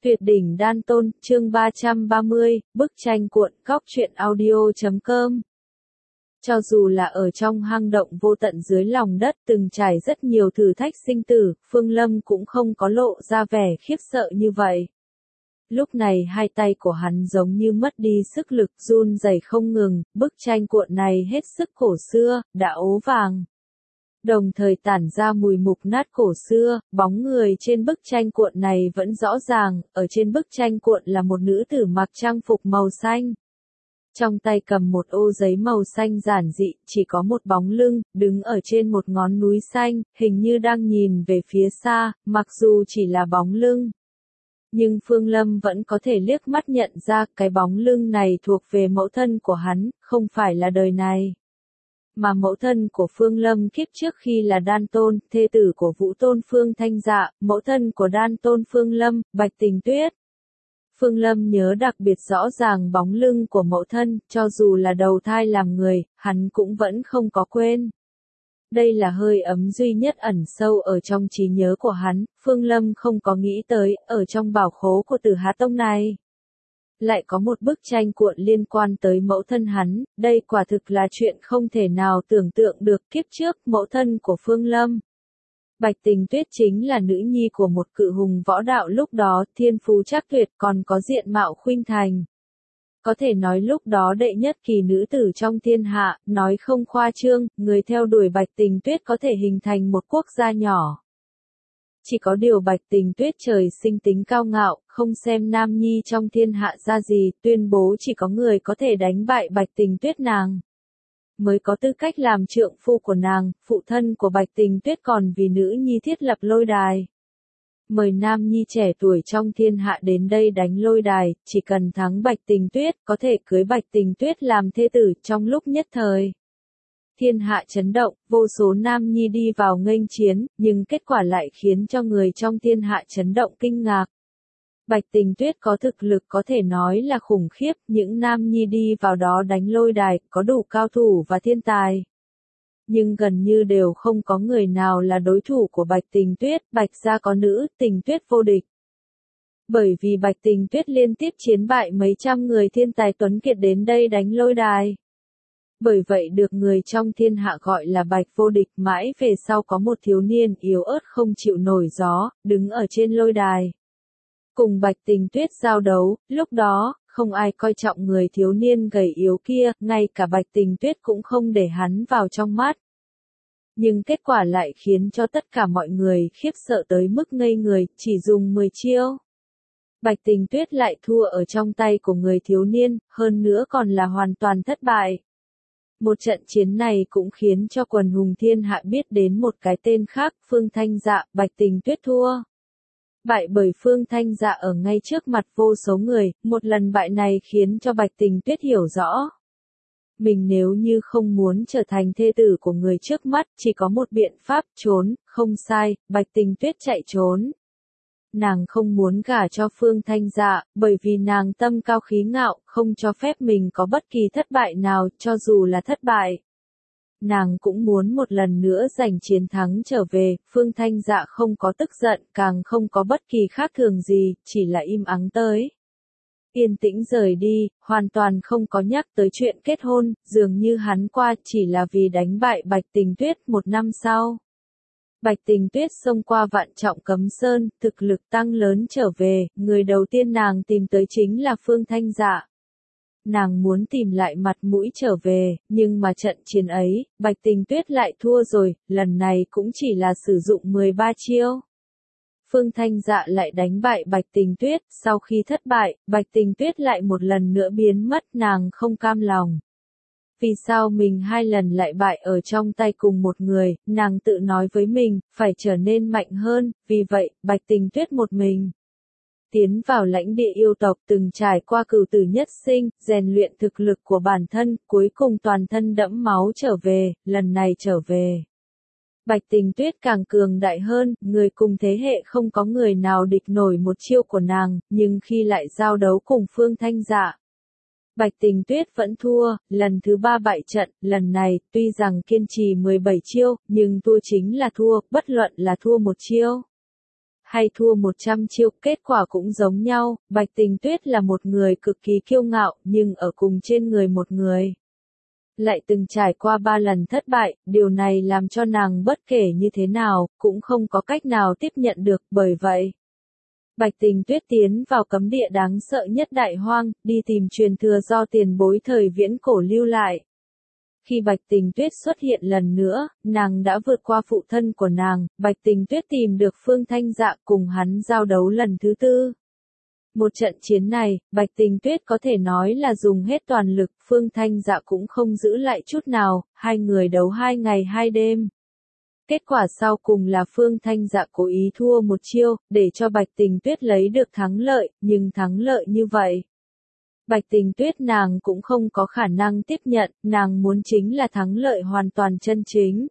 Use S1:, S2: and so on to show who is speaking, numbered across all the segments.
S1: Tuyệt đỉnh đan tôn, chương 330, bức tranh cuộn, góc truyện audio.com. Cho dù là ở trong hang động vô tận dưới lòng đất từng trải rất nhiều thử thách sinh tử, Phương Lâm cũng không có lộ ra vẻ khiếp sợ như vậy. Lúc này hai tay của hắn giống như mất đi sức lực, run rẩy không ngừng, bức tranh cuộn này hết sức cổ xưa, đã ố vàng. Đồng thời tản ra mùi mục nát cổ xưa, bóng người trên bức tranh cuộn này vẫn rõ ràng, ở trên bức tranh cuộn là một nữ tử mặc trang phục màu xanh. Trong tay cầm một ô giấy màu xanh giản dị, chỉ có một bóng lưng, đứng ở trên một ngón núi xanh, hình như đang nhìn về phía xa, mặc dù chỉ là bóng lưng. Nhưng Phương Lâm vẫn có thể liếc mắt nhận ra cái bóng lưng này thuộc về mẫu thân của hắn, không phải là đời này. Mà mẫu thân của Phương Lâm kiếp trước khi là Đan Tôn, thê tử của Vũ Tôn Phương Thanh Dạ, mẫu thân của Đan Tôn Phương Lâm, Bạch Tình Tuyết. Phương Lâm nhớ đặc biệt rõ ràng bóng lưng của mẫu thân, cho dù là đầu thai làm người, hắn cũng vẫn không có quên. Đây là hơi ấm duy nhất ẩn sâu ở trong trí nhớ của hắn, Phương Lâm không có nghĩ tới, ở trong bảo khố của Tử Hà Tông này. Lại có một bức tranh cuộn liên quan tới mẫu thân hắn, đây quả thực là chuyện không thể nào tưởng tượng được. Kiếp trước mẫu thân của Phương Lâm. Bạch Tình Tuyết chính là nữ nhi của một cự hùng võ đạo lúc đó, thiên phú trác tuyệt còn có diện mạo khuynh thành. Có thể nói lúc đó đệ nhất kỳ nữ tử trong thiên hạ, nói không khoa trương, người theo đuổi Bạch Tình Tuyết có thể hình thành một quốc gia nhỏ. Chỉ có điều Bạch Tình Tuyết trời sinh tính cao ngạo, không xem nam nhi trong thiên hạ ra gì, tuyên bố chỉ có người có thể đánh bại Bạch Tình Tuyết nàng mới có tư cách làm trượng phu của nàng. Phụ thân của Bạch Tình Tuyết còn vì nữ nhi thiết lập lôi đài. Mời nam nhi trẻ tuổi trong thiên hạ đến đây đánh lôi đài, chỉ cần thắng Bạch Tình Tuyết, có thể cưới Bạch Tình Tuyết làm thê tử. Trong lúc nhất thời thiên hạ chấn động, vô số nam nhi đi vào nghênh chiến, nhưng kết quả lại khiến cho người trong thiên hạ chấn động kinh ngạc. Bạch Tình Tuyết có thực lực có thể nói là khủng khiếp, những nam nhi đi vào đó đánh lôi đài, có đủ cao thủ và thiên tài. Nhưng gần như đều không có người nào là đối thủ của Bạch Tình Tuyết, Bạch gia có nữ, Tình Tuyết vô địch. Bởi vì Bạch Tình Tuyết liên tiếp chiến bại mấy trăm người thiên tài tuấn kiệt đến đây đánh lôi đài. Bởi vậy được người trong thiên hạ gọi là Bạch vô địch. Mãi về sau có một thiếu niên yếu ớt không chịu nổi gió, đứng ở trên lôi đài. Cùng Bạch Tình Tuyết giao đấu, lúc đó, không ai coi trọng người thiếu niên gầy yếu kia, ngay cả Bạch Tình Tuyết cũng không để hắn vào trong mắt. Nhưng kết quả lại khiến cho tất cả mọi người khiếp sợ tới mức ngây người, chỉ dùng 10 chiêu. Bạch Tình Tuyết lại thua ở trong tay của người thiếu niên, hơn nữa còn là hoàn toàn thất bại. Một trận chiến này cũng khiến cho quần hùng thiên hạ biết đến một cái tên khác, Phương Thanh Dạ. Bạch Tình Tuyết thua. Bại bởi Phương Thanh Dạ ở ngay trước mặt vô số người, một lần bại này khiến cho Bạch Tình Tuyết hiểu rõ. Mình nếu như không muốn trở thành thê tử của người trước mắt, chỉ có một biện pháp, trốn. Không sai, Bạch Tình Tuyết chạy trốn. Nàng không muốn gả cho Phương Thanh Dạ, bởi vì nàng tâm cao khí ngạo, không cho phép mình có bất kỳ thất bại nào, cho dù là thất bại. Nàng cũng muốn một lần nữa giành chiến thắng trở về. Phương Thanh Dạ không có tức giận, càng không có bất kỳ khác thường gì, chỉ là im ắng tới. Yên tĩnh rời đi, hoàn toàn không có nhắc tới chuyện kết hôn, dường như hắn qua chỉ là vì đánh bại Bạch Tình Tuyết. Một năm sau, Bạch Tình Tuyết xông qua vạn trọng cấm sơn, thực lực tăng lớn trở về, người đầu tiên nàng tìm tới chính là Phương Thanh Dạ. Nàng muốn tìm lại mặt mũi trở về, nhưng mà trận chiến ấy, Bạch Tình Tuyết lại thua rồi, lần này cũng chỉ là sử dụng 13 chiêu. Phương Thanh Dạ lại đánh bại Bạch Tình Tuyết, sau khi thất bại, Bạch Tình Tuyết lại một lần nữa biến mất, nàng không cam lòng. Vì sao mình hai lần lại bại ở trong tay cùng một người, nàng tự nói với mình, phải trở nên mạnh hơn, vì vậy, Bạch Tình Tuyết một mình tiến vào lãnh địa yêu tộc, từng trải qua cửu tử nhất sinh, rèn luyện thực lực của bản thân, cuối cùng toàn thân đẫm máu trở về. Lần này trở về, Bạch Tình Tuyết càng cường đại hơn, người cùng thế hệ không có người nào địch nổi một chiêu của nàng, nhưng khi lại giao đấu cùng Phương Thanh Dạ, Bạch Tình Tuyết vẫn thua. Lần thứ 3 bại trận, lần này, tuy rằng kiên trì 17 chiêu, nhưng thua chính là thua, bất luận là thua một chiêu hay thua 100 chiêu, kết quả cũng giống nhau, Bạch Tình Tuyết là một người cực kỳ kiêu ngạo, nhưng ở cùng trên người một người lại từng trải qua 3 lần thất bại, điều này làm cho nàng bất kể như thế nào, cũng không có cách nào tiếp nhận được, bởi vậy Bạch Tình Tuyết tiến vào cấm địa đáng sợ nhất Đại Hoang, đi tìm truyền thừa do tiền bối thời viễn cổ lưu lại. Khi Bạch Tình Tuyết xuất hiện lần nữa, nàng đã vượt qua phụ thân của nàng, Bạch Tình Tuyết tìm được Phương Thanh Dạ cùng hắn giao đấu lần thứ 4. Một trận chiến này, Bạch Tình Tuyết có thể nói là dùng hết toàn lực, Phương Thanh Dạ cũng không giữ lại chút nào, hai người đấu 2 ngày 2 đêm. Kết quả sau cùng là Phương Thanh Dạ cố ý thua một chiêu, để cho Bạch Tình Tuyết lấy được thắng lợi, nhưng thắng lợi như vậy Bạch Tình Tuyết nàng cũng không có khả năng tiếp nhận, nàng muốn chính là thắng lợi hoàn toàn chân chính.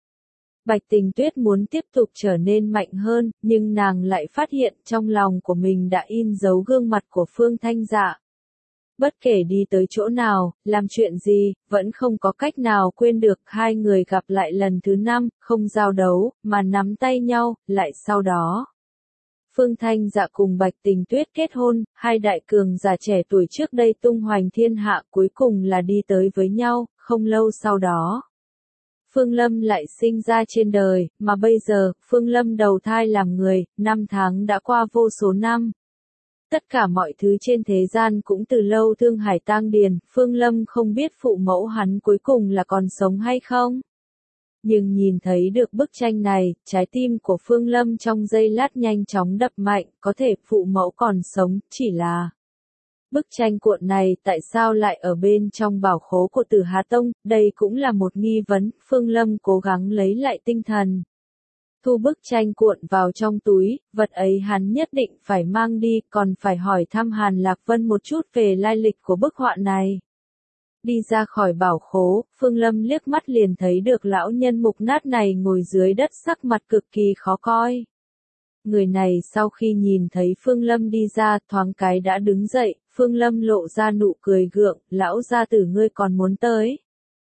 S1: Bạch Tình Tuyết muốn tiếp tục trở nên mạnh hơn, nhưng nàng lại phát hiện trong lòng của mình đã in dấu gương mặt của Phương Thanh Dạ. Bất kể đi tới chỗ nào, làm chuyện gì, vẫn không có cách nào quên được. Hai người gặp lại lần thứ 5, không giao đấu, mà nắm tay nhau, lại sau đó Phương Thanh Dạ cùng Bạch Tình Tuyết kết hôn, hai đại cường giả trẻ tuổi trước đây tung hoành thiên hạ cuối cùng là đi tới với nhau, không lâu sau đó Phương Lâm lại sinh ra trên đời, mà bây giờ, Phương Lâm đầu thai làm người, 5 tháng đã qua vô số năm. Tất cả mọi thứ trên thế gian cũng từ lâu thương hải tang điền, Phương Lâm không biết phụ mẫu hắn cuối cùng là còn sống hay không. Nhưng nhìn thấy được bức tranh này, trái tim của Phương Lâm trong giây lát nhanh chóng đập mạnh, có thể phụ mẫu còn sống, chỉ là bức tranh cuộn này tại sao lại ở bên trong bảo khố của Tử Hà Tông, đây cũng là một nghi vấn, Phương Lâm cố gắng lấy lại tinh thần. Thu bức tranh cuộn vào trong túi, vật ấy hắn nhất định phải mang đi, còn phải hỏi thăm Hàn Lạc Vân một chút về lai lịch của bức họa này. Đi ra khỏi bảo khố, Phương Lâm liếc mắt liền thấy được lão nhân mục nát này ngồi dưới đất sắc mặt cực kỳ khó coi. Người này sau khi nhìn thấy Phương Lâm đi ra thoáng cái đã đứng dậy, Phương Lâm lộ ra nụ cười gượng, lão gia tử ngươi còn muốn tới.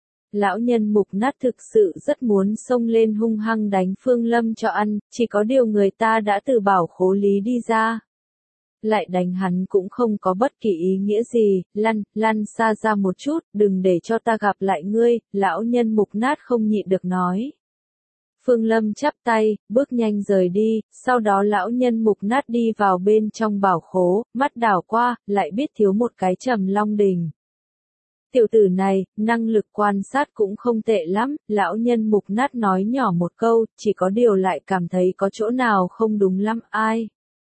S1: Lão nhân mục nát thực sự rất muốn xông lên hung hăng đánh Phương Lâm cho ăn, chỉ có điều người ta đã từ bảo khố lý đi ra. Lại đánh hắn cũng không có bất kỳ ý nghĩa gì, lăn xa ra một chút, đừng để cho ta gặp lại ngươi, lão nhân mục nát không nhịn được nói. Phương Lâm chắp tay, bước nhanh rời đi, sau đó lão nhân mục nát đi vào bên trong bảo khố, mắt đảo qua, lại biết thiếu một cái Trầm Long Đình. Tiểu tử này, năng lực quan sát cũng không tệ lắm, lão nhân mục nát nói nhỏ một câu, chỉ có điều lại cảm thấy có chỗ nào không đúng lắm, ai.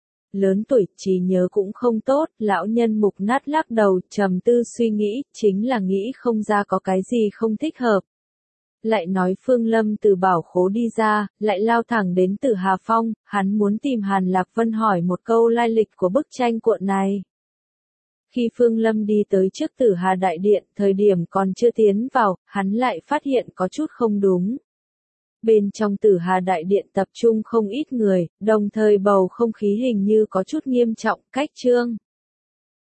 S1: Lớn tuổi, trí nhớ cũng không tốt, lão nhân mục nát lắc đầu, trầm tư suy nghĩ, chính là nghĩ không ra có cái gì không thích hợp. Lại nói Phương Lâm từ bảo khố đi ra, lại lao thẳng đến Tử Hà Phong, hắn muốn tìm Hàn Lạc Vân hỏi một câu lai lịch của bức tranh cuộn này. Khi Phương Lâm đi tới trước Tử Hà Đại Điện, thời điểm còn chưa tiến vào, hắn lại phát hiện có chút không đúng. Bên trong Tử Hà Đại Điện tập trung không ít người, đồng thời bầu không khí hình như có chút nghiêm trọng, cách trương.